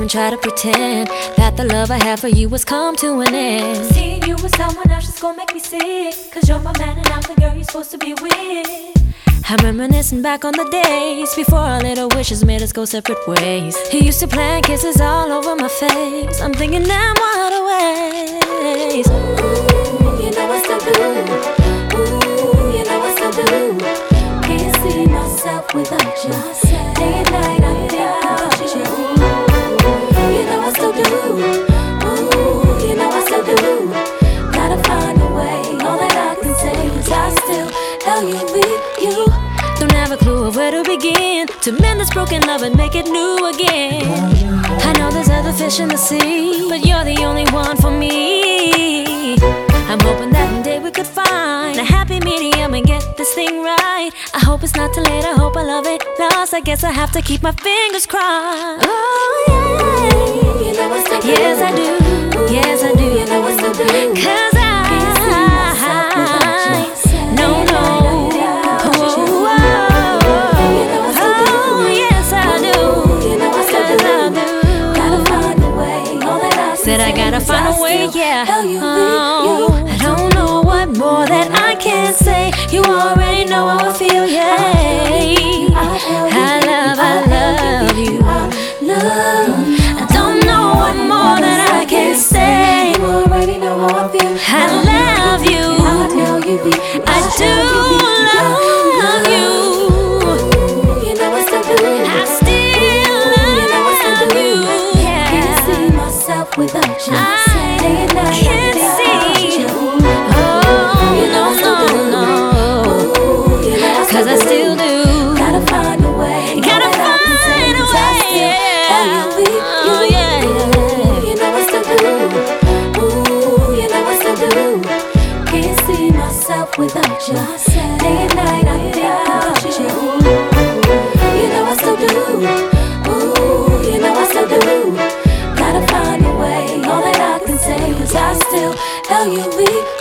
and try to pretend that the love I have for you has come to an end. Seeing you with someone else just gon' make me sick, 'cause you're my man and I'm the girl you're supposed to be with. I'm reminiscing back on the days before our little wishes made us go separate ways. He used to plant kisses all over my face. I'm thinking now what a waste. Ooh, you know I still do. Ooh, you know I still do. Can't see myself without you. Day and night I think about you. Ooh, you know I still do. Ooh, you know I still do. Gotta find a way. All that I can say is I still love you. Don't have a clue of where to begin to mend this broken love and make it new again. I know there's other fish in the sea, but you're the only one for me. I'm hoping that one day we could find a happy medium and get this thing right. I hope it's not too late, I hope I love it lost. I guess I have to keep my fingers crossed. Oh yeah, you know I still do. Yes I do, yes I do. You know I still do. 'Cause no, no. Said I gotta find a way, yeah. Oh, I don't know what more that I can say. You already know how I feel, yeah. I love you. I don't know what more that I can say. You already know how I feel. I love you. I do love you. You know I still do. I still love you. Can't see myself without you. I can't see. Oh, no. 'Cause I still do. Gotta find a way. Gotta find a way. Oh, yeah. You know I still do. Ooh, you know I still do. Can't see myself without you. Day and night I think about you. You know I still do. Ooh, you know I still do. Gotta find a way. All that I can say is I still love you.